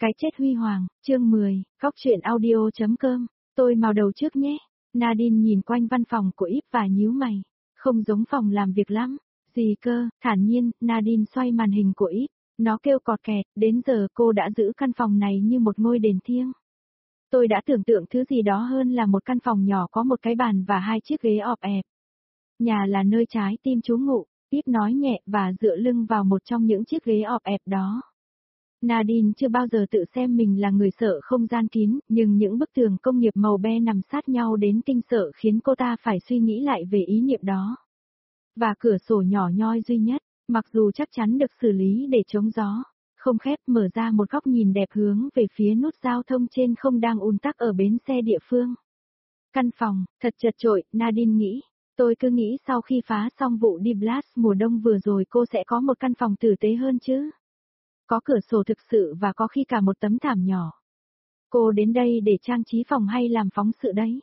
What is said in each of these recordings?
Cái chết huy hoàng, chương 10, góc truyện audio.com, tôi màu đầu trước nhé. Nadine nhìn quanh văn phòng của Yves và nhíu mày, không giống phòng làm việc lắm. Gì cơ, thản nhiên, Nadine xoay màn hình của Yves, nó kêu cọt kẹt, đến giờ cô đã giữ căn phòng này như một ngôi đền thiêng. Tôi đã tưởng tượng thứ gì đó hơn là một căn phòng nhỏ có một cái bàn và hai chiếc ghế ọp ẹp. Nhà là nơi trái tim trú ngụ, Yves nói nhẹ và dựa lưng vào một trong những chiếc ghế ọp ẹp đó. Nadine chưa bao giờ tự xem mình là người sợ không gian kín, nhưng những bức tường công nghiệp màu be nằm sát nhau đến kinh sợ khiến cô ta phải suy nghĩ lại về ý niệm đó. Và cửa sổ nhỏ nhoi duy nhất, mặc dù chắc chắn được xử lý để chống gió, không khép mở ra một góc nhìn đẹp hướng về phía nút giao thông trên không đang ùn tắc ở bến xe địa phương. Căn phòng, thật chật chội, Nadine nghĩ. Tôi cứ nghĩ sau khi phá xong vụ đi blast mùa đông vừa rồi cô sẽ có một căn phòng tử tế hơn chứ. Có cửa sổ thực sự và có khi cả một tấm thảm nhỏ. Cô đến đây để trang trí phòng hay làm phóng sự đấy?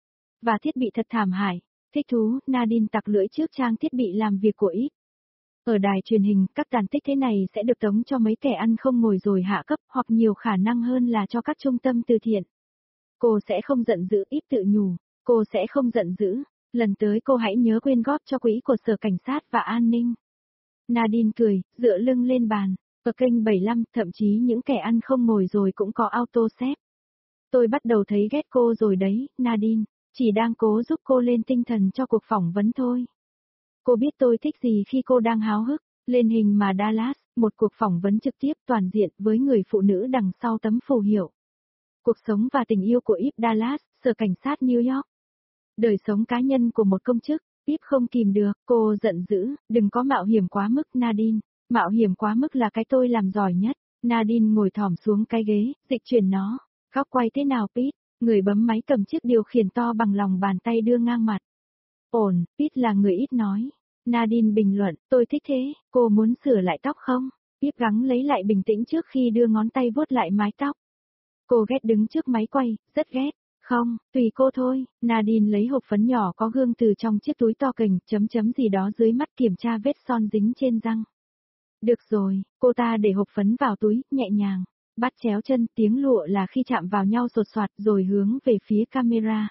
Và thiết bị thật thảm hại. Thích thú, Nadine tặc lưỡi trước trang thiết bị làm việc của Yves. Ở đài truyền hình, các tàn tích thế này sẽ được tống cho mấy kẻ ăn không ngồi rồi hạ cấp, hoặc nhiều khả năng hơn là cho các trung tâm từ thiện. Cô sẽ không giận dữ, Yves tự nhủ. Cô sẽ không giận dữ. Lần tới cô hãy nhớ quyên góp cho quỹ của Sở Cảnh sát và An ninh. Nadine cười, dựa lưng lên bàn. Ở kênh 75, thậm chí những kẻ ăn không ngồi rồi cũng có auto xếp. Tôi bắt đầu thấy ghét cô rồi đấy, Nadine, chỉ đang cố giúp cô lên tinh thần cho cuộc phỏng vấn thôi. Cô biết tôi thích gì khi cô đang háo hức, lên hình mà Dallas, một cuộc phỏng vấn trực tiếp toàn diện với người phụ nữ đằng sau tấm phù hiệu. Cuộc sống và tình yêu của Yves Dallas, Sở Cảnh sát New York. Đời sống cá nhân của một công chức, Yves không kìm được, cô giận dữ, đừng có mạo hiểm quá mức Nadine. Mạo hiểm quá mức là cái tôi làm giỏi nhất. Nadine ngồi thỏm xuống cái ghế, dịch chuyển nó. Góc quay thế nào Pete? Người bấm máy cầm chiếc điều khiển to bằng lòng bàn tay đưa ngang mặt. Ổn, Pete là người ít nói. Nadine bình luận, tôi thích thế, cô muốn sửa lại tóc không? Pete gắng lấy lại bình tĩnh trước khi đưa ngón tay vuốt lại mái tóc. Cô ghét đứng trước máy quay, rất ghét. Không, tùy cô thôi. Nadine lấy hộp phấn nhỏ có gương từ trong chiếc túi to kềnh, chấm chấm gì đó dưới mắt kiểm tra vết son dính trên răng. Được rồi, cô ta để hộp phấn vào túi, nhẹ nhàng, bắt chéo chân, tiếng lụa là khi chạm vào nhau sột soạt rồi hướng về phía camera.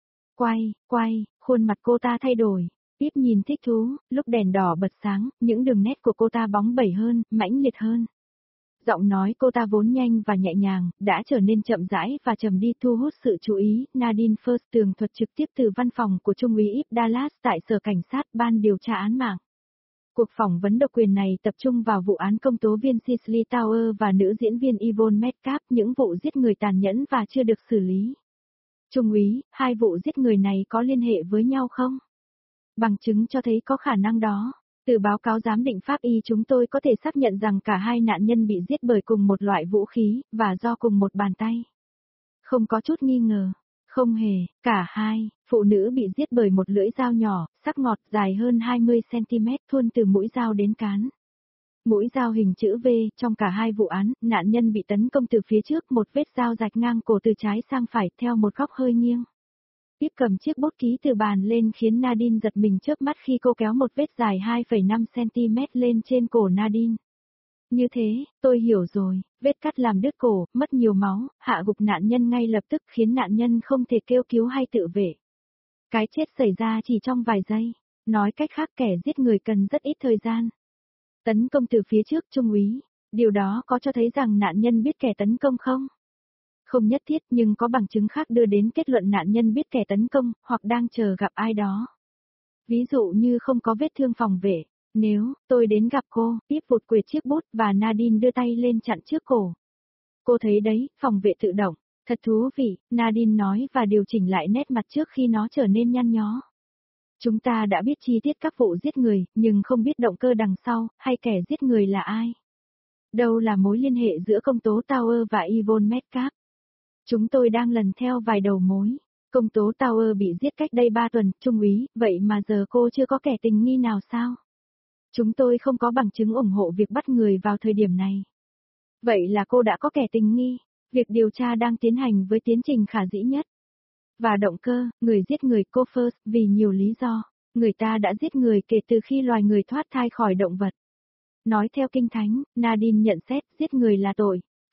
Quay, khuôn mặt cô ta thay đổi, tiếp nhìn thích thú, lúc đèn đỏ bật sáng, những đường nét của cô ta bóng bẩy hơn, mãnh liệt hơn. Giọng nói cô ta vốn nhanh và nhẹ nhàng, đã trở nên chậm rãi và trầm đi thu hút sự chú ý. Nadine First tường thuật trực tiếp từ văn phòng của Trung úy Yves Dallas tại Sở Cảnh sát Ban điều tra án mạng. Cuộc phỏng vấn độc quyền này tập trung vào vụ án công tố viên Cicely Tower và nữ diễn viên Yvonne Metcalf, những vụ giết người tàn nhẫn và chưa được xử lý. Trung úy, hai vụ giết người này có liên hệ với nhau không? Bằng chứng cho thấy có khả năng đó. Từ báo cáo giám định pháp y chúng tôi có thể xác nhận rằng cả hai nạn nhân bị giết bởi cùng một loại vũ khí, và do cùng một bàn tay. Không có chút nghi ngờ. Không hề, cả hai, phụ nữ bị giết bởi một lưỡi dao nhỏ, sắc ngọt dài hơn 20cm thuôn từ mũi dao đến cán. Mũi dao hình chữ V, trong cả hai vụ án, nạn nhân bị tấn công từ phía trước, một vết dao rạch ngang cổ từ trái sang phải theo một góc hơi nghiêng. Tiếp cầm chiếc bút ký từ bàn lên khiến Nadine giật mình chớp mắt khi cô kéo một vết dài 2,5cm lên trên cổ Nadine. Như thế, tôi hiểu rồi, vết cắt làm đứt cổ, mất nhiều máu, hạ gục nạn nhân ngay lập tức khiến nạn nhân không thể kêu cứu hay tự vệ. Cái chết xảy ra chỉ trong vài giây, nói cách khác kẻ giết người cần rất ít thời gian. Tấn công từ phía trước Trung úy, điều đó có cho thấy rằng nạn nhân biết kẻ tấn công không? Không nhất thiết nhưng có bằng chứng khác đưa đến kết luận nạn nhân biết kẻ tấn công, hoặc đang chờ gặp ai đó. Ví dụ như không có vết thương phòng vệ. Nếu tôi đến gặp cô, tiếp vụt quệt chiếc bút và Nadine đưa tay lên chặn trước cổ. Cô thấy đấy, phòng vệ tự động. Thật thú vị, Nadine nói và điều chỉnh lại nét mặt trước khi nó trở nên nhăn nhó. Chúng ta đã biết chi tiết các vụ giết người, nhưng không biết động cơ đằng sau, hay kẻ giết người là ai. Đâu là mối liên hệ giữa công tố Tower và Yvonne Metcalf? Chúng tôi đang lần theo vài đầu mối. Công tố Tower bị giết cách đây 3 tuần, Trung úy, vậy mà giờ cô chưa có kẻ tình nghi nào sao? Chúng tôi không có bằng chứng ủng hộ việc bắt người vào thời điểm này. Vậy là cô đã có kẻ tình nghi. Việc điều tra đang tiến hành với tiến trình khả dĩ nhất. Và động cơ, người giết người cô First, vì nhiều lý do. Người ta đã giết người kể từ khi loài người thoát thai khỏi động vật. Nói theo Kinh Thánh, Nadine nhận xét giết người là tội.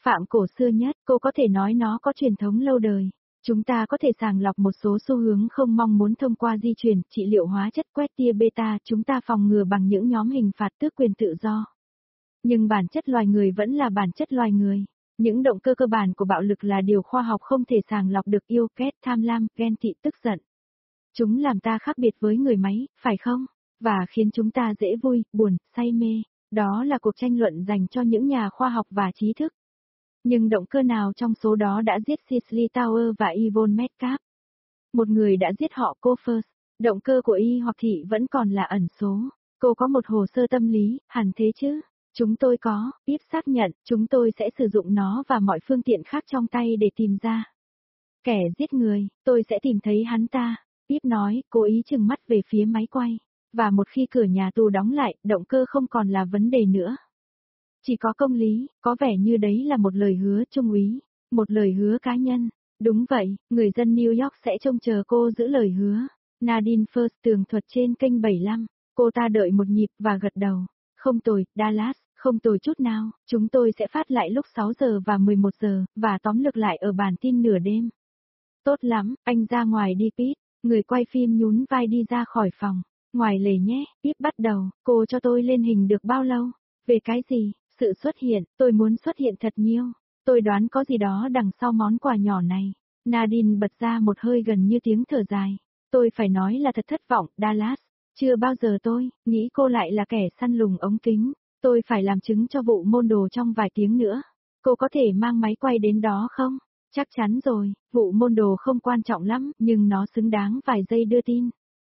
Phạm cổ xưa nhất, cô có thể nói nó có truyền thống lâu đời. Chúng ta có thể sàng lọc một số xu hướng không mong muốn thông qua di truyền, trị liệu hóa chất quét tia beta, chúng ta phòng ngừa bằng những nhóm hình phạt tước quyền tự do. Nhưng bản chất loài người vẫn là bản chất loài người. Những động cơ cơ bản của bạo lực là điều khoa học không thể sàng lọc được: yêu, ghét, tham lam, ghen tị, tức giận. Chúng làm ta khác biệt với người máy, phải không? Và khiến chúng ta dễ vui, buồn, say mê. Đó là cuộc tranh luận dành cho những nhà khoa học và trí thức. Nhưng động cơ nào trong số đó đã giết Cicely Tower và Yvonne Metcalf? Một người đã giết họ, cô First. Động cơ của Y hoặc Thị vẫn còn là ẩn số. Cô có một hồ sơ tâm lý, hẳn thế chứ? Chúng tôi có, Pip xác nhận, chúng tôi sẽ sử dụng nó và mọi phương tiện khác trong tay để tìm ra. Kẻ giết người, tôi sẽ tìm thấy hắn ta, Pip nói, cố ý trừng mắt về phía máy quay. Và một khi cửa nhà tù đóng lại, động cơ không còn là vấn đề nữa. Chỉ có công lý, có vẻ như đấy là một lời hứa trung úy, một lời hứa cá nhân. Đúng vậy, người dân New York sẽ trông chờ cô giữ lời hứa. Nadine First tường thuật trên kênh 75. Cô ta đợi một nhịp và gật đầu. Không tồi, Dallas, không tồi chút nào. Chúng tôi sẽ phát lại lúc 6 giờ và 11 giờ, và tóm lược lại ở bản tin nửa đêm. Tốt lắm, anh ra ngoài đi Pete. Người quay phim nhún vai đi ra khỏi phòng. Ngoài lề nhé, Pete bắt đầu, cô cho tôi lên hình được bao lâu? Về cái gì? Sự xuất hiện, tôi muốn xuất hiện thật nhiều. Tôi đoán có gì đó đằng sau món quà nhỏ này. Nadine bật ra một hơi gần như tiếng thở dài. Tôi phải nói là thật thất vọng, Dallas. Chưa bao giờ tôi nghĩ cô lại là kẻ săn lùng ống kính. Tôi phải làm chứng cho vụ môn đồ trong vài tiếng nữa. Cô có thể mang máy quay đến đó không? Chắc chắn rồi, vụ môn đồ không quan trọng lắm, nhưng nó xứng đáng vài giây đưa tin.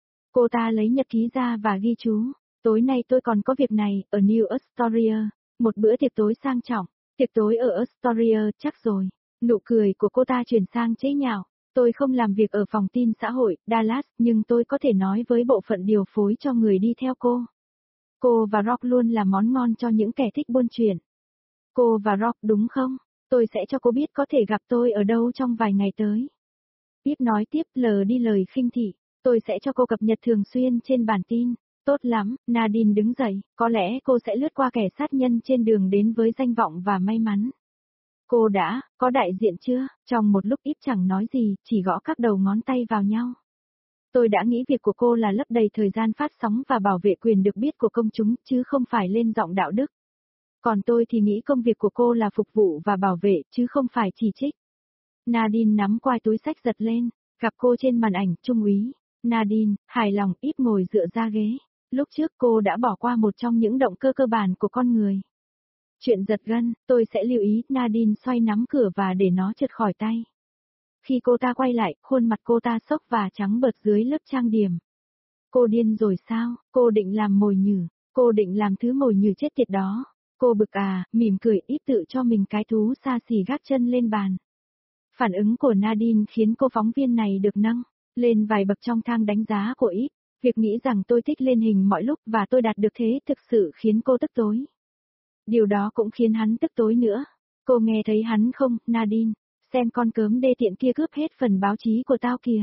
Cô ta lấy nhật ký ra và ghi chú. Tối nay tôi còn có việc này, ở New Astoria. Một bữa tiệc tối sang trọng. Tiệc tối ở Astoria, chắc rồi. Nụ cười của cô ta chuyển sang chế nhạo. Tôi không làm việc ở phòng tin xã hội, Dallas, nhưng tôi có thể nói với bộ phận điều phối cho người đi theo cô. Cô và Rock luôn là món ngon cho những kẻ thích buôn chuyện. Cô và Rock đúng không? Tôi sẽ cho cô biết có thể gặp tôi ở đâu trong vài ngày tới. Pip nói tiếp lờ đi lời khinh thị. Tôi sẽ cho cô cập nhật thường xuyên trên bản tin. Tốt lắm, Nadine đứng dậy, có lẽ cô sẽ lướt qua kẻ sát nhân trên đường đến với danh vọng và may mắn. Cô đã, có đại diện chưa? Trong một lúc ít chẳng nói gì, chỉ gõ các đầu ngón tay vào nhau. Tôi đã nghĩ việc của cô là lấp đầy thời gian phát sóng và bảo vệ quyền được biết của công chúng, chứ không phải lên giọng đạo đức. Còn tôi thì nghĩ công việc của cô là phục vụ và bảo vệ, chứ không phải chỉ trích. Nadine nắm quai túi xách giật lên, gặp cô trên màn ảnh, trung úy. Nadine, hài lòng, ít ngồi dựa ra ghế. Lúc trước cô đã bỏ qua một trong những động cơ cơ bản của con người. Chuyện giật gân, tôi sẽ lưu ý, Nadine xoay nắm cửa và để nó trượt khỏi tay. Khi cô ta quay lại, khuôn mặt cô ta sốc và trắng bợt dưới lớp trang điểm. Cô điên rồi sao? Cô định làm mồi nhử, cô định làm thứ mồi nhử chết tiệt đó. Cô bực à, mỉm cười ít tự cho mình cái thú xa xỉ gác chân lên bàn. Phản ứng của Nadine khiến cô phóng viên này được nâng lên vài bậc trong thang đánh giá của ít. Việc nghĩ rằng tôi thích lên hình mọi lúc và tôi đạt được thế thực sự khiến cô tức tối. Điều đó cũng khiến hắn tức tối nữa. Cô nghe thấy hắn không, Nadine? Xem con cớm đê tiện kia cướp hết phần báo chí của tao kìa.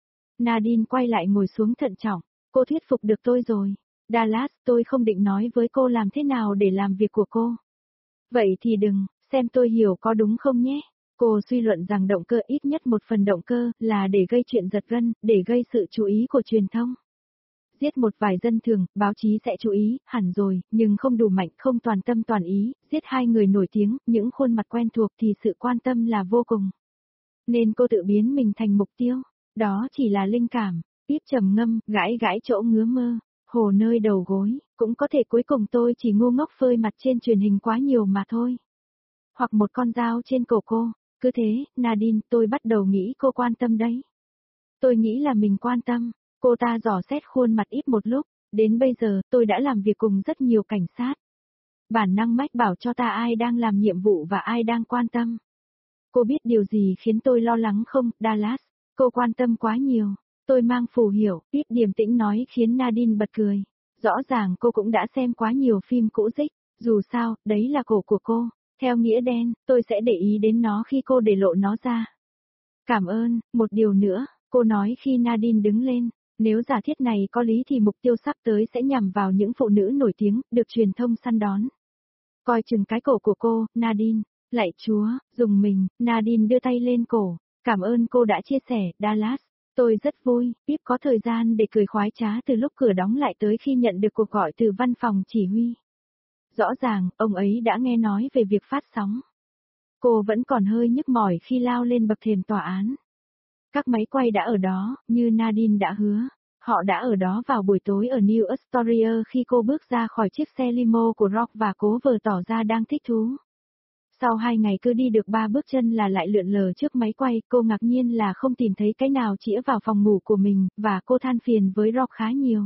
Nadine quay lại ngồi xuống thận trọng. Cô thuyết phục được tôi rồi. Dallas, tôi không định nói với cô làm thế nào để làm việc của cô. Vậy thì đừng, xem tôi hiểu có đúng không nhé. Cô suy luận rằng động cơ ít nhất một phần động cơ là để gây chuyện giật gân, để gây sự chú ý của truyền thông. Giết một vài dân thường, báo chí sẽ chú ý, hẳn rồi, nhưng không đủ mạnh, không toàn tâm toàn ý, giết hai người nổi tiếng, những khuôn mặt quen thuộc thì sự quan tâm là vô cùng. Nên cô tự biến mình thành mục tiêu, đó chỉ là linh cảm, Pip trầm ngâm, gãi gãi chỗ ngứa mơ, hồ nơi đầu gối, cũng có thể cuối cùng tôi chỉ ngu ngốc phơi mặt trên truyền hình quá nhiều mà thôi. Hoặc một con dao trên cổ cô, cứ thế, Nadine, tôi bắt đầu nghĩ cô quan tâm đấy. Tôi nghĩ là mình quan tâm. Cô ta dò xét khuôn mặt ít một lúc, đến bây giờ tôi đã làm việc cùng rất nhiều cảnh sát. Bản năng mách bảo cho ta ai đang làm nhiệm vụ và ai đang quan tâm. Cô biết điều gì khiến tôi lo lắng không, Dallas? Cô quan tâm quá nhiều. Tôi mang phù hiểu, Pip điềm tĩnh nói khiến Nadine bật cười. Rõ ràng cô cũng đã xem quá nhiều phim cũ dích, dù sao, đấy là cổ của cô. Theo nghĩa đen, tôi sẽ để ý đến nó khi cô để lộ nó ra. Cảm ơn, một điều nữa, cô nói khi Nadine đứng lên. Nếu giả thiết này có lý thì mục tiêu sắp tới sẽ nhằm vào những phụ nữ nổi tiếng, được truyền thông săn đón. Coi chừng cái cổ của cô, Nadine. Lạy Chúa, dùng mình, Nadine đưa tay lên cổ. Cảm ơn cô đã chia sẻ, Dallas. Tôi rất vui, Pip có thời gian để cười khoái trá từ lúc cửa đóng lại tới khi nhận được cuộc gọi từ văn phòng chỉ huy. Rõ ràng, ông ấy đã nghe nói về việc phát sóng. Cô vẫn còn hơi nhức mỏi khi lao lên bậc thềm tòa án. Các máy quay đã ở đó, như Nadine đã hứa. Họ đã ở đó vào buổi tối ở New Astoria khi cô bước ra khỏi chiếc xe limo của Rock và cố vờ tỏ ra đang thích thú. Sau 2 ngày cứ đi được 3 bước chân là lại lượn lờ trước máy quay, cô ngạc nhiên là không tìm thấy cái nào chĩa vào phòng ngủ của mình, và cô than phiền với Rock khá nhiều.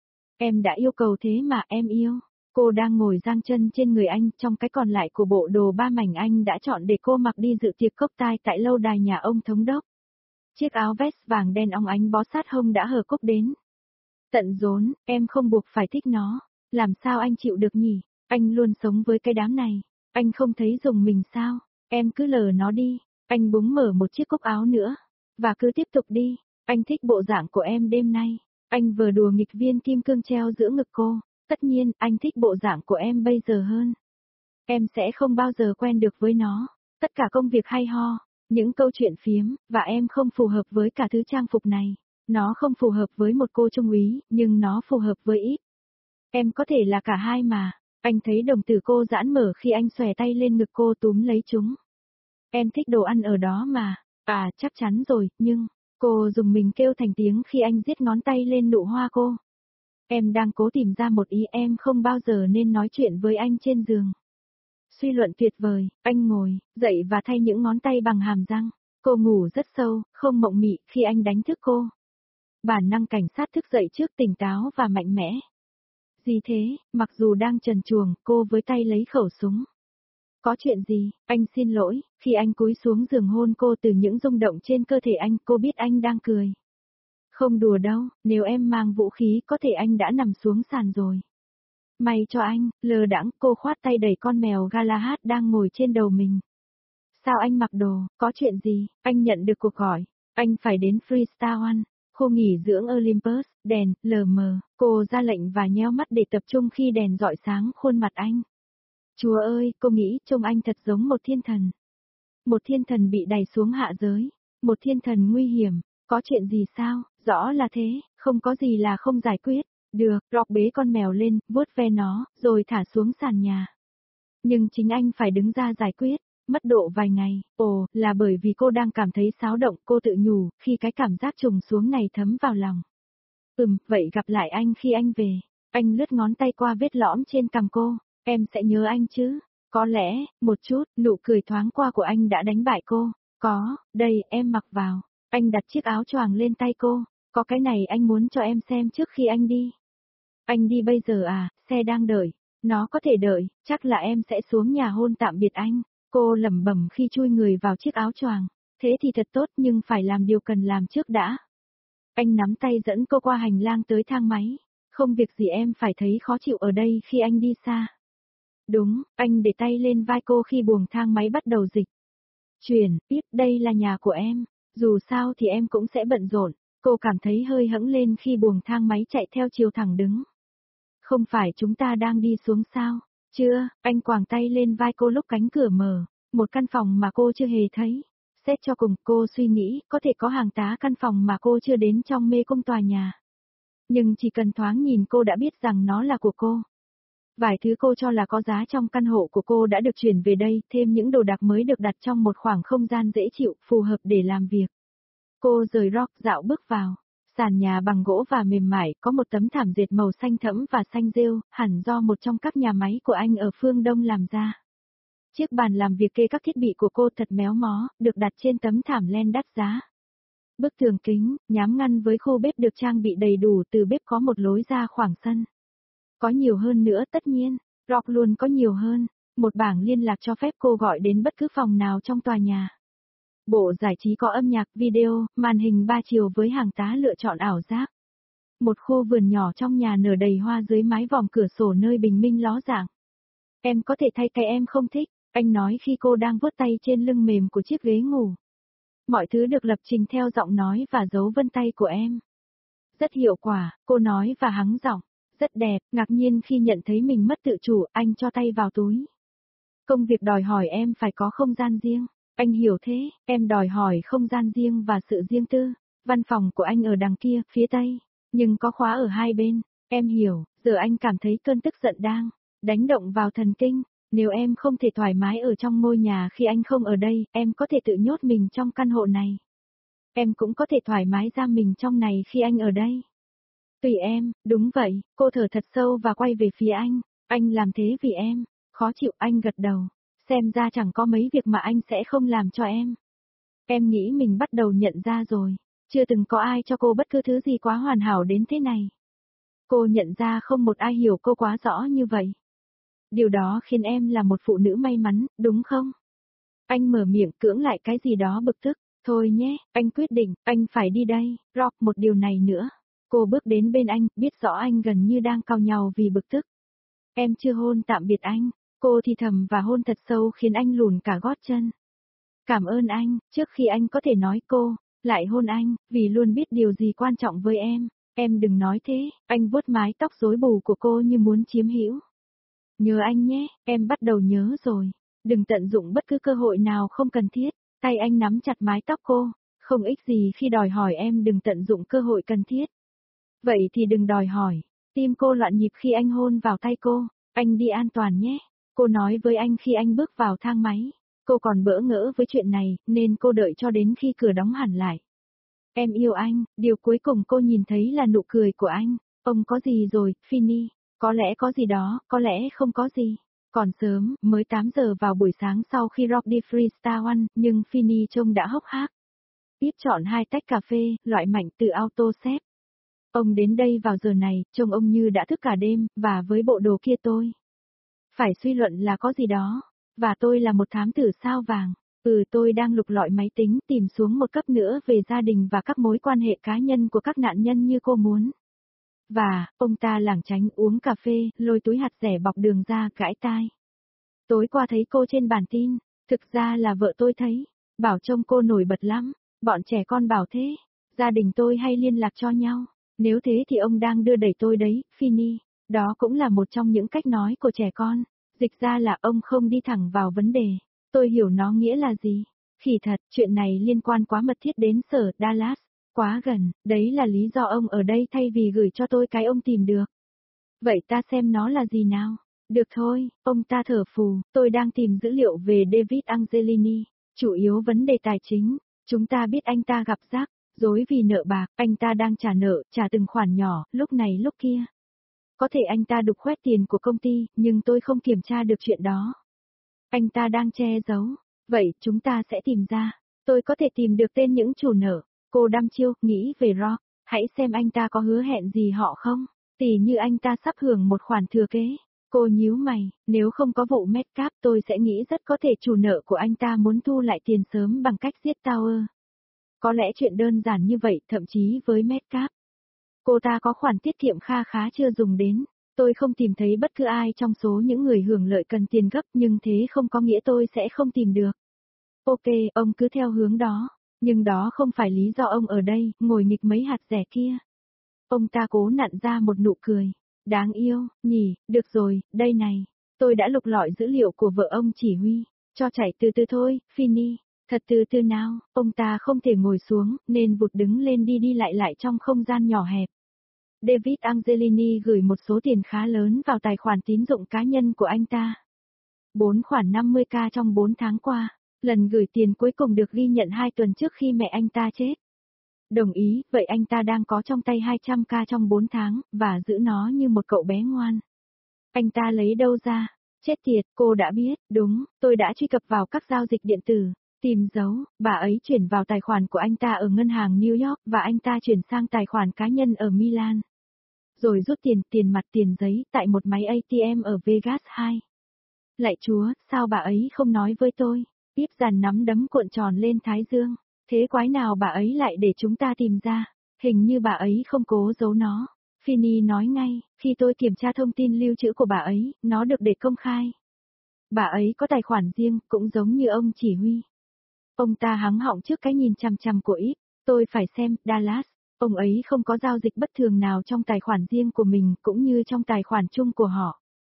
Em đã yêu cầu thế mà em yêu. Cô đang ngồi giang chân trên người anh, trong cái còn lại của bộ đồ 3 mảnh anh đã chọn để cô mặc đi dự tiệc cốc tai tại lâu đài nhà ông thống đốc. Chiếc áo vest vàng đen óng ánh bó sát hông đã hở cúc đến. Tận rốn, em không buộc phải thích nó. Làm sao anh chịu được nhỉ? Anh luôn sống với cái đám này. Anh không thấy dùng mình sao? Em cứ lờ nó đi. Anh búng mở một chiếc cúc áo nữa. Và cứ tiếp tục đi. Anh thích bộ dạng của em đêm nay. Anh vừa đùa nghịch viên kim cương treo giữa ngực cô. Tất nhiên, anh thích bộ dạng của em bây giờ hơn. Em sẽ không bao giờ quen được với nó. Tất cả công việc hay ho, những câu chuyện phiếm, và em không phù hợp với cả thứ trang phục này. Nó không phù hợp với một cô trung úy, nhưng nó phù hợp với ít. Em có thể là cả hai mà. Anh thấy đồng tử cô giãn mở khi anh xòe tay lên ngực cô túm lấy chúng. Em thích đồ ăn ở đó mà. À, chắc chắn rồi, nhưng... Cô dùng mình kêu thành tiếng khi anh giết ngón tay lên nụ hoa cô. Em đang cố tìm ra một ý em không bao giờ nên nói chuyện với anh trên giường. Suy luận tuyệt vời, anh ngồi, dậy và thay những ngón tay bằng hàm răng. Cô ngủ rất sâu, không mộng mị khi anh đánh thức cô. Bản năng cảnh sát thức dậy trước tỉnh táo và mạnh mẽ. Gì thế, mặc dù đang trần truồng, cô với tay lấy khẩu súng. Có chuyện gì, anh xin lỗi, khi anh cúi xuống giường hôn cô từ những rung động trên cơ thể anh, cô biết anh đang cười. Không đùa đâu, nếu em mang vũ khí có thể anh đã nằm xuống sàn rồi. May cho anh, lờ đãng cô khoát tay đẩy con mèo Galahad đang ngồi trên đầu mình. Sao anh mặc đồ, có chuyện gì, anh nhận được cuộc gọi, anh phải đến Freestyle One, khu nghỉ dưỡng Olympus, đèn, lờ mờ, cô ra lệnh và nheo mắt để tập trung khi đèn rọi sáng khuôn mặt anh. Chúa ơi, cô nghĩ trông anh thật giống một thiên thần. Một thiên thần bị đày xuống hạ giới, một thiên thần nguy hiểm, có chuyện gì sao, rõ là thế, không có gì là không giải quyết. Được, Rock bế con mèo lên, vuốt ve nó, rồi thả xuống sàn nhà. Nhưng chính anh phải đứng ra giải quyết, mất độ vài ngày, là bởi vì cô đang cảm thấy xáo động, cô tự nhủ, khi cái cảm giác trùng xuống này thấm vào lòng. Vậy gặp lại anh khi anh về. Anh lướt ngón tay qua vết lõm trên cằm cô, em sẽ nhớ anh chứ? Có lẽ, một chút, nụ cười thoáng qua của anh đã đánh bại cô. Có, đây, em mặc vào. Anh đặt chiếc áo choàng lên tay cô, có cái này anh muốn cho em xem trước khi anh đi. Anh đi bây giờ à, xe đang đợi. Nó có thể đợi, chắc là em sẽ xuống nhà hôn tạm biệt anh. Cô lẩm bẩm khi chui người vào chiếc áo choàng. Thế thì thật tốt nhưng phải làm điều cần làm trước đã. Anh nắm tay dẫn cô qua hành lang tới thang máy. Không việc gì em phải thấy khó chịu ở đây khi anh đi xa. Đúng, anh để tay lên vai cô khi buồng thang máy bắt đầu dịch. Tiếp đây là nhà của em. Dù sao thì em cũng sẽ bận rộn. Cô cảm thấy hơi hẫng lên khi buồng thang máy chạy theo chiều thẳng đứng. Không phải chúng ta đang đi xuống sao? Chưa, anh quàng tay lên vai cô lúc cánh cửa mở. Một căn phòng mà cô chưa hề thấy. Xét cho cùng, cô suy nghĩ, có thể có hàng tá căn phòng mà cô chưa đến trong mê cung tòa nhà. Nhưng chỉ cần thoáng nhìn cô đã biết rằng nó là của cô. Vài thứ cô cho là có giá trong căn hộ của cô đã được chuyển về đây, thêm những đồ đạc mới được đặt trong một khoảng không gian dễ chịu, phù hợp để làm việc. Cô rời Rock dạo bước vào. Sàn nhà bằng gỗ và mềm mại, có một tấm thảm dệt màu xanh thẫm và xanh rêu, hẳn do một trong các nhà máy của anh ở phương Đông làm ra. Chiếc bàn làm việc kê các thiết bị của cô thật méo mó, được đặt trên tấm thảm len đắt giá. Bức tường kính, nhám ngăn với khu bếp được trang bị đầy đủ, từ bếp có một lối ra khoảng sân. Có nhiều hơn nữa tất nhiên, Rock luôn có nhiều hơn, một bảng liên lạc cho phép cô gọi đến bất cứ phòng nào trong tòa nhà. Bộ giải trí có âm nhạc, video, màn hình 3 chiều với hàng tá lựa chọn ảo giác. Một khu vườn nhỏ trong nhà nở đầy hoa dưới mái vòm cửa sổ nơi bình minh ló dạng. Em có thể thay cái em không thích, anh nói khi cô đang vuốt tay trên lưng mềm của chiếc ghế ngủ. Mọi thứ được lập trình theo giọng nói và dấu vân tay của em. Rất hiệu quả, cô nói và hắng giọng. Rất đẹp, ngạc nhiên khi nhận thấy mình mất tự chủ, anh cho tay vào túi. Công việc đòi hỏi em phải có không gian riêng. Anh hiểu thế, em đòi hỏi không gian riêng và sự riêng tư. Văn phòng của anh ở đằng kia, phía tây, nhưng có khóa ở hai bên. Em hiểu, giờ anh cảm thấy cơn tức giận đang đánh động vào thần kinh. Nếu em không thể thoải mái ở trong ngôi nhà khi anh không ở đây, em có thể tự nhốt mình trong căn hộ này. Em cũng có thể thoải mái giam mình trong này khi anh ở đây. Tùy em, đúng vậy, cô thở thật sâu và quay về phía anh làm thế vì em. Khó chịu, anh gật đầu. Xem ra chẳng có mấy việc mà anh sẽ không làm cho em. Em nghĩ mình bắt đầu nhận ra rồi. Chưa từng có ai cho cô bất cứ thứ gì quá hoàn hảo đến thế này. Cô nhận ra không một ai hiểu cô quá rõ như vậy. Điều đó khiến em là một phụ nữ may mắn, đúng không? Anh mở miệng cưỡng lại cái gì đó bực tức. Thôi nhé, anh quyết định, anh phải đi đây. Rock, một điều này nữa. Cô bước đến bên anh, biết rõ anh gần như đang cau nhàu vì bực tức. Em chưa hôn tạm biệt anh. Cô thì thầm và hôn thật sâu khiến anh lùn cả gót chân. Cảm ơn anh, trước khi anh có thể nói cô, lại hôn anh, vì luôn biết điều gì quan trọng với em. Em đừng nói thế, anh vuốt mái tóc rối bù của cô như muốn chiếm hữu. Nhớ anh nhé, em bắt đầu nhớ rồi. Đừng tận dụng bất cứ cơ hội nào không cần thiết. Tay anh nắm chặt mái tóc cô, không ích gì khi đòi hỏi em đừng tận dụng cơ hội cần thiết. Vậy thì đừng đòi hỏi. Tim cô loạn nhịp khi anh hôn vào tay cô. Anh đi an toàn nhé. Cô nói với anh khi anh bước vào thang máy. Cô còn bỡ ngỡ với chuyện này, nên cô đợi cho đến khi cửa đóng hẳn lại. Em yêu anh, điều cuối cùng cô nhìn thấy là nụ cười của anh. Ông có gì rồi, Finny? Có lẽ có gì đó, có lẽ không có gì. Còn sớm, mới 8 giờ vào buổi sáng sau khi Rock đi Freestyle One, nhưng Finny trông đã hốc hác. Tiếp chọn 2 tách cà phê, loại mạnh từ Auto Sep. Ông đến đây vào giờ này, trông ông như đã thức cả đêm, và với bộ đồ kia tôi phải suy luận là có gì đó. Và tôi là một thám tử sao vàng. Tôi đang lục lọi máy tính tìm xuống một cấp nữa về gia đình và các mối quan hệ cá nhân của các nạn nhân như cô muốn. Và, ông ta lảng tránh uống cà phê, lôi túi hạt rẻ bọc đường ra gãi tai. Tối qua thấy cô trên bản tin, thực ra là vợ tôi thấy, bảo trông cô nổi bật lắm, bọn trẻ con bảo thế, gia đình tôi hay liên lạc cho nhau, nếu thế thì ông đang đưa đẩy tôi đấy, Finny, đó cũng là một trong những cách nói của trẻ con, dịch ra là ông không đi thẳng vào vấn đề, tôi hiểu nó nghĩa là gì, khỉ thật, chuyện này liên quan quá mật thiết đến sở Dallas, quá gần, đấy là lý do ông ở đây thay vì gửi cho tôi cái ông tìm được. Vậy ta xem nó là gì nào? Được thôi, ông ta thở phù, tôi đang tìm dữ liệu về David Angelini, chủ yếu vấn đề tài chính. Chúng ta biết anh ta gặp rắc rối vì nợ bạc, anh ta đang trả nợ, trả từng khoản nhỏ, lúc này lúc kia. Có thể anh ta đục khoét tiền của công ty, nhưng tôi không kiểm tra được chuyện đó. Anh ta đang che giấu. Vậy, chúng ta sẽ tìm ra. Tôi có thể tìm được tên những chủ nợ. Cô đăm chiêu, nghĩ về Rock. Hãy xem anh ta có hứa hẹn gì họ không. Tỉ như anh ta sắp hưởng một khoản thừa kế. Cô nhíu mày, nếu không có vụ Metcalf tôi sẽ nghĩ rất có thể chủ nợ của anh ta muốn thu lại tiền sớm bằng cách giết Tower. Có lẽ chuyện đơn giản như vậy, thậm chí với Metcalf. Cô ta có khoản tiết kiệm kha khá chưa dùng đến. Tôi không tìm thấy bất cứ ai trong số những người hưởng lợi cần tiền gấp, nhưng thế không có nghĩa tôi sẽ không tìm được. Ok, ông cứ theo hướng đó. Nhưng đó không phải lý do ông ở đây, ngồi nghịch mấy hạt rẻ kia. Ông ta cố nặn ra một nụ cười. Đáng yêu, nhỉ, được rồi, đây này. Tôi đã lục lọi dữ liệu của vợ ông chỉ huy. Cho chảy từ từ thôi, Finny. Thật từ từ nào, ông ta không thể ngồi xuống, nên vụt đứng lên đi đi lại lại trong không gian nhỏ hẹp. David Angelini gửi một số tiền khá lớn vào tài khoản tín dụng cá nhân của anh ta. 4 khoản 50k trong 4 tháng qua. Lần gửi tiền cuối cùng được ghi nhận 2 tuần trước khi mẹ anh ta chết. Đồng ý, vậy anh ta đang có trong tay 200k trong 4 tháng, và giữ nó như một cậu bé ngoan. Anh ta lấy đâu ra? Chết tiệt, cô đã biết, đúng, tôi đã truy cập vào các giao dịch điện tử, tìm dấu, bà ấy chuyển vào tài khoản của anh ta ở ngân hàng New York và anh ta chuyển sang tài khoản cá nhân ở Milan. Rồi rút tiền mặt tiền giấy tại một máy ATM ở Vegas 2. Lạy Chúa, sao bà ấy không nói với tôi? Tiếp dàn nắm đấm cuộn tròn lên thái dương. Thế quái nào bà ấy lại để chúng ta tìm ra? Hình như bà ấy không cố giấu nó. Finny nói ngay, khi tôi kiểm tra thông tin lưu trữ của bà ấy, nó được để công khai. Bà ấy có tài khoản riêng, cũng giống như ông chỉ huy. Ông ta hắng họng trước cái nhìn chằm chằm của ít. Tôi phải xem, Dallas. Ông ấy không có giao dịch bất thường nào trong tài khoản riêng của mình, cũng như trong tài khoản chung của họ.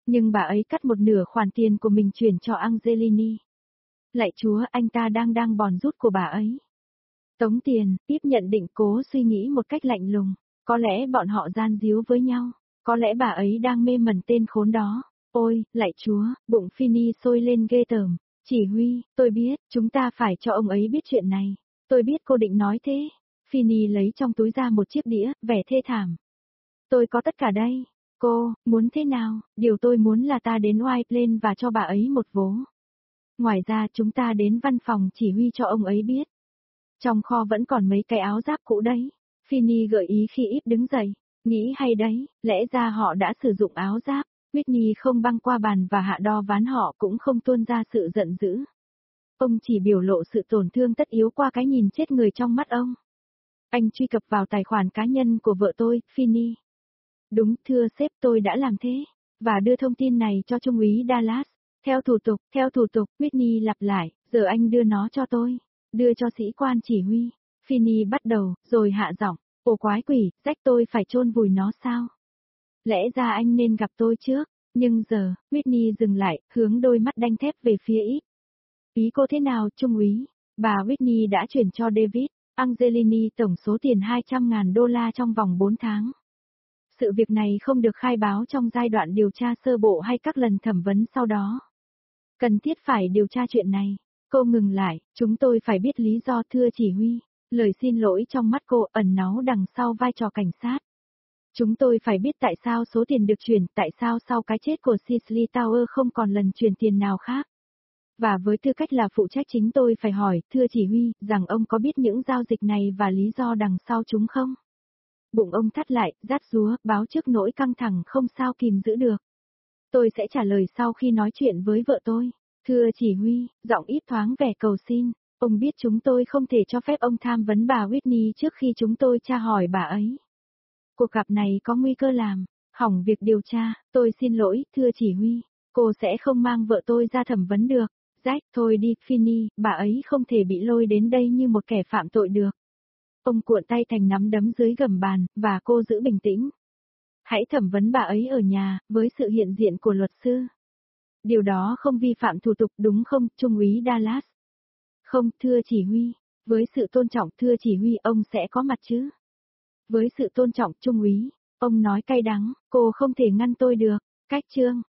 Nhưng bà ấy cắt một nửa khoản tiền của mình chuyển cho Angelini. Lạy Chúa, anh ta đang bòn rút của bà ấy. Tống tiền, tiếp nhận định cố suy nghĩ một cách lạnh lùng. Có lẽ bọn họ gian díu với nhau. Có lẽ bà ấy đang mê mẩn tên khốn đó. Ôi, lạy Chúa, bụng Phinny sôi lên ghê tởm. Chỉ huy, tôi biết, chúng ta phải cho ông ấy biết chuyện này. Tôi biết cô định nói thế. Phinny lấy trong túi ra một chiếc đĩa, vẻ thê thảm. Tôi có tất cả đây. Cô, muốn thế nào? Điều tôi muốn là ta đến White Plain và cho bà ấy một vố. Ngoài ra chúng ta đến văn phòng chỉ huy cho ông ấy biết. Trong kho vẫn còn mấy cái áo giáp cũ đấy. Phinny gợi ý khi ít đứng dậy. Nghĩ hay đấy, lẽ ra họ đã sử dụng áo giáp. Whitney không băng qua bàn và hạ đo ván họ cũng không tuôn ra sự giận dữ. Ông chỉ biểu lộ sự tổn thương tất yếu qua cái nhìn chết người trong mắt ông. Anh truy cập vào tài khoản cá nhân của vợ tôi, Phinny. Đúng, thưa sếp, tôi đã làm thế. Và đưa thông tin này cho Trung úy Dallas. Theo thủ tục, Whitney lặp lại, giờ anh đưa nó cho tôi. Đưa cho sĩ quan chỉ huy. Phinny bắt đầu, rồi hạ giọng. Ồ quái quỷ, rách tôi phải chôn vùi nó sao? Lẽ ra anh nên gặp tôi trước. Nhưng giờ, Whitney dừng lại, hướng đôi mắt đanh thép về phía ít. Ý cô thế nào, Trung úy? Bà Whitney đã chuyển cho David Angelini tổng số tiền $200.000 trong vòng 4 tháng. Sự việc này không được khai báo trong giai đoạn điều tra sơ bộ hay các lần thẩm vấn sau đó. Cần thiết phải điều tra chuyện này. Cô ngừng lại, chúng tôi phải biết lý do thưa chỉ huy. Lời xin lỗi trong mắt cô ẩn náu đằng sau vai trò cảnh sát. Chúng tôi phải biết tại sao số tiền được chuyển, tại sao sau cái chết của Cicely Tower không còn lần chuyển tiền nào khác. Và với tư cách là phụ trách chính tôi phải hỏi, thưa chỉ huy, rằng ông có biết những giao dịch này và lý do đằng sau chúng không? Bụng ông thắt lại, rát rúa, báo trước nỗi căng thẳng không sao kìm giữ được. Tôi sẽ trả lời sau khi nói chuyện với vợ tôi. Thưa chỉ huy, giọng ít thoáng vẻ cầu xin. Ông biết chúng tôi không thể cho phép ông tham vấn bà Whitney trước khi chúng tôi tra hỏi bà ấy. Cuộc gặp này có nguy cơ làm hỏng việc điều tra. Tôi xin lỗi, thưa chỉ huy. Cô sẽ không mang vợ tôi ra thẩm vấn được. Jack, thôi đi, Phinny, bà ấy không thể bị lôi đến đây như một kẻ phạm tội được. Ông cuộn tay thành nắm đấm dưới gầm bàn, và cô giữ bình tĩnh. Hãy thẩm vấn bà ấy ở nhà, với sự hiện diện của luật sư. Điều đó không vi phạm thủ tục đúng không, Trung úy Dallas? Không, thưa chỉ huy. Với sự tôn trọng, thưa chỉ huy, ông sẽ có mặt chứ? Với sự tôn trọng, Trung úy. Ông nói cay đắng, cô không thể ngăn tôi được. Cách chương.